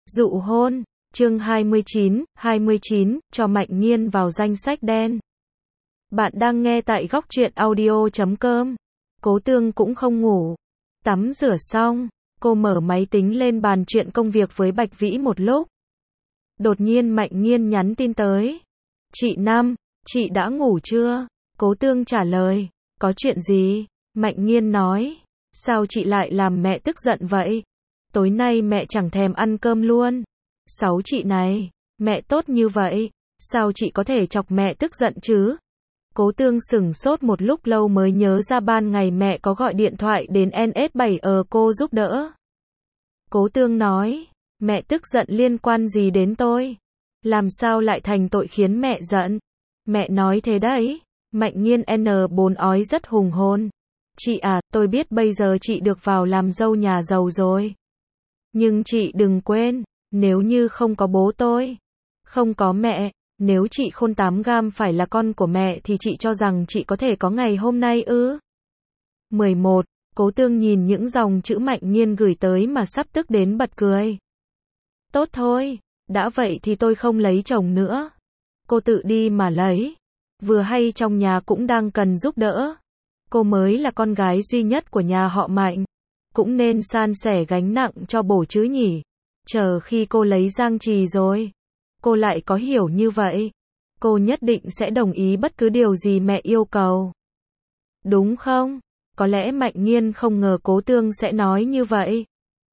Dụ hôn, chương 29, cho Mạnh Nghiên vào danh sách đen. Bạn đang nghe tại góc truyện audio.com. Cố Tương cũng không ngủ. Tắm rửa xong, cô mở máy tính lên bàn chuyện công việc với Bạch Vĩ một lúc. Đột nhiên Mạnh Nghiên nhắn tin tới. Chị Năm, chị đã ngủ chưa? Cố Tương trả lời. Có chuyện gì? Mạnh Nghiên nói. Sao chị lại làm mẹ tức giận vậy? Tối nay mẹ chẳng thèm ăn cơm luôn. Sáu chị này, mẹ tốt như vậy, sao chị có thể chọc mẹ tức giận chứ? Cố Tương sửng sốt một lúc lâu mới nhớ ra ban ngày mẹ có gọi điện thoại đến NS7 cô giúp đỡ. Cố Tương nói, mẹ tức giận liên quan gì đến tôi? Làm sao lại thành tội khiến mẹ giận? Mẹ nói thế đấy. Mạnh Nghiên N4 ói rất hùng hồn. Chị à, tôi biết bây giờ chị được vào làm dâu nhà giàu rồi. Nhưng chị đừng quên, nếu như không có bố tôi, không có mẹ, nếu chị Khôn 8 gam phải là con của mẹ thì chị cho rằng chị có thể có ngày hôm nay ư? 11. Cố Tương nhìn những dòng chữ Mạnh Nghiên gửi tới mà sắp tức đến bật cười. Tốt thôi, đã vậy thì tôi không lấy chồng nữa. Cô tự đi mà lấy. Vừa hay trong nhà cũng đang cần giúp đỡ. Cô mới là con gái duy nhất của nhà họ Mạnh. Cũng nên san sẻ gánh nặng cho bổ chứ nhỉ. Chờ khi cô lấy Giang Trì rồi, cô lại có hiểu như vậy, cô nhất định sẽ đồng ý bất cứ điều gì mẹ yêu cầu. Đúng không? Có lẽ Mạnh Nghiên không ngờ Cố Tương sẽ nói như vậy.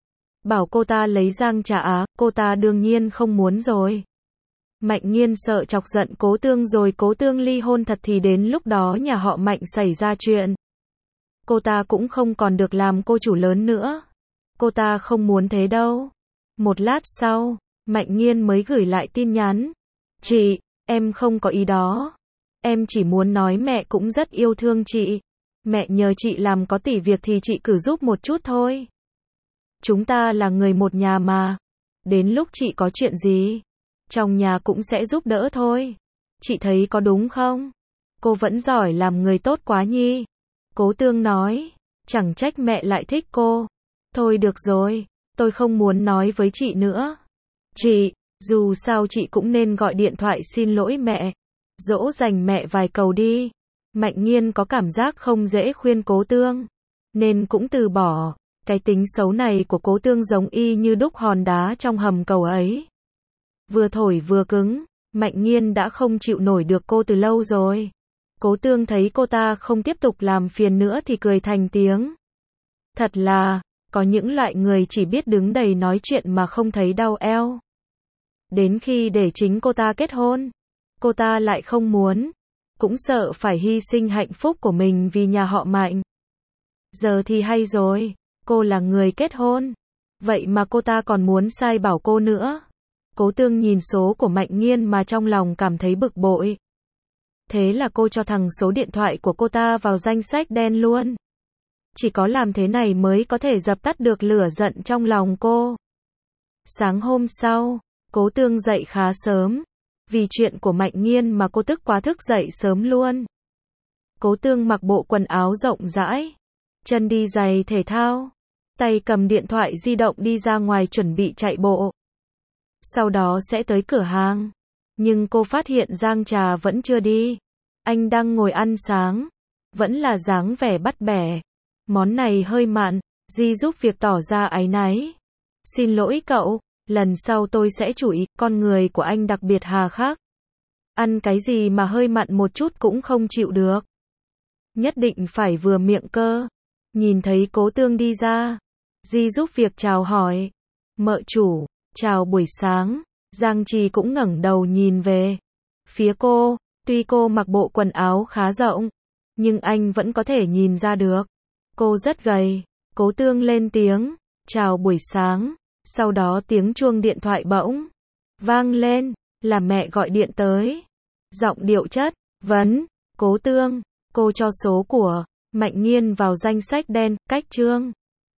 Bảo cô ta lấy Giang Trà á, cô ta đương nhiên không muốn rồi. Mạnh Nghiên sợ chọc giận Cố Tương rồi Cố Tương ly hôn thật thì đến lúc đó nhà họ Mạnh xảy ra chuyện. Cô ta cũng không còn được làm cô chủ lớn nữa. Cô ta không muốn thế đâu. Một lát sau, Mạnh Nghiên mới gửi lại tin nhắn. Chị, em không có ý đó. Em chỉ muốn nói mẹ cũng rất yêu thương chị. Mẹ nhờ chị làm có tỷ việc thì chị cứ giúp một chút thôi. Chúng ta là người một nhà mà. Đến lúc chị có chuyện gì, trong nhà cũng sẽ giúp đỡ thôi. Chị thấy có đúng không? Cô vẫn giỏi làm người tốt quá nhi. Cố Tương nói. Chẳng trách mẹ lại thích cô. Thôi được rồi, tôi không muốn nói với chị nữa. Chị, dù sao chị cũng nên gọi điện thoại xin lỗi mẹ. Dỗ dành mẹ vài câu đi. Mạnh Nghiên có cảm giác không dễ khuyên Cố Tương, nên cũng từ bỏ. Cái tính xấu này của Cố Tương giống y như đúc hòn đá trong hầm cầu ấy. Vừa thổi vừa cứng, Mạnh Nghiên đã không chịu nổi được cô từ lâu rồi. Cố Tương thấy cô ta không tiếp tục làm phiền nữa thì cười thành tiếng. Thật là, có những loại người chỉ biết đứng đầy nói chuyện mà không thấy đau eo. Đến khi để chính cô ta kết hôn, cô ta lại không muốn, cũng sợ phải hy sinh hạnh phúc của mình vì nhà họ Mạnh. Giờ thì hay rồi, cô là người kết hôn, vậy mà cô ta còn muốn sai bảo cô nữa. Cố Tương nhìn số của Mạnh Nghiên mà trong lòng cảm thấy bực bội. Thế là cô cho thằng số điện thoại của cô ta vào danh sách đen luôn. Chỉ có làm thế này mới có thể dập tắt được lửa giận trong lòng cô. Sáng hôm sau, Cố Tương dậy khá sớm. Vì chuyện của Mạnh Nghiên mà cô tức quá thức dậy sớm luôn. Cố Tương mặc bộ quần áo rộng rãi, chân đi giày thể thao, tay cầm điện thoại di động đi ra ngoài chuẩn bị chạy bộ. Sau đó sẽ tới cửa hàng. Nhưng cô phát hiện Giang Trà vẫn chưa đi. Anh đang ngồi ăn sáng. Vẫn là dáng vẻ bắt bẻ. Món này hơi mặn. Di giúp việc tỏ ra áy náy. Xin lỗi cậu, lần sau tôi sẽ chú ý. Con người của anh đặc biệt hà khắc. Ăn cái gì mà hơi mặn một chút cũng không chịu được. Nhất định phải vừa miệng cơ. Nhìn thấy Cố Tương đi ra, Di giúp việc chào hỏi. Mợ chủ, chào buổi sáng. Giang Trì cũng ngẩng đầu nhìn về phía cô. Tuy cô mặc bộ quần áo khá rộng, nhưng anh vẫn có thể nhìn ra được cô rất gầy. Cố Tương lên tiếng, chào buổi sáng. Sau đó tiếng chuông điện thoại bỗng vang lên, là mẹ gọi điện tới. Giọng điệu chất vấn. Cố Tương, cô cho số của Mạnh Nghiên vào danh sách đen, cách chương.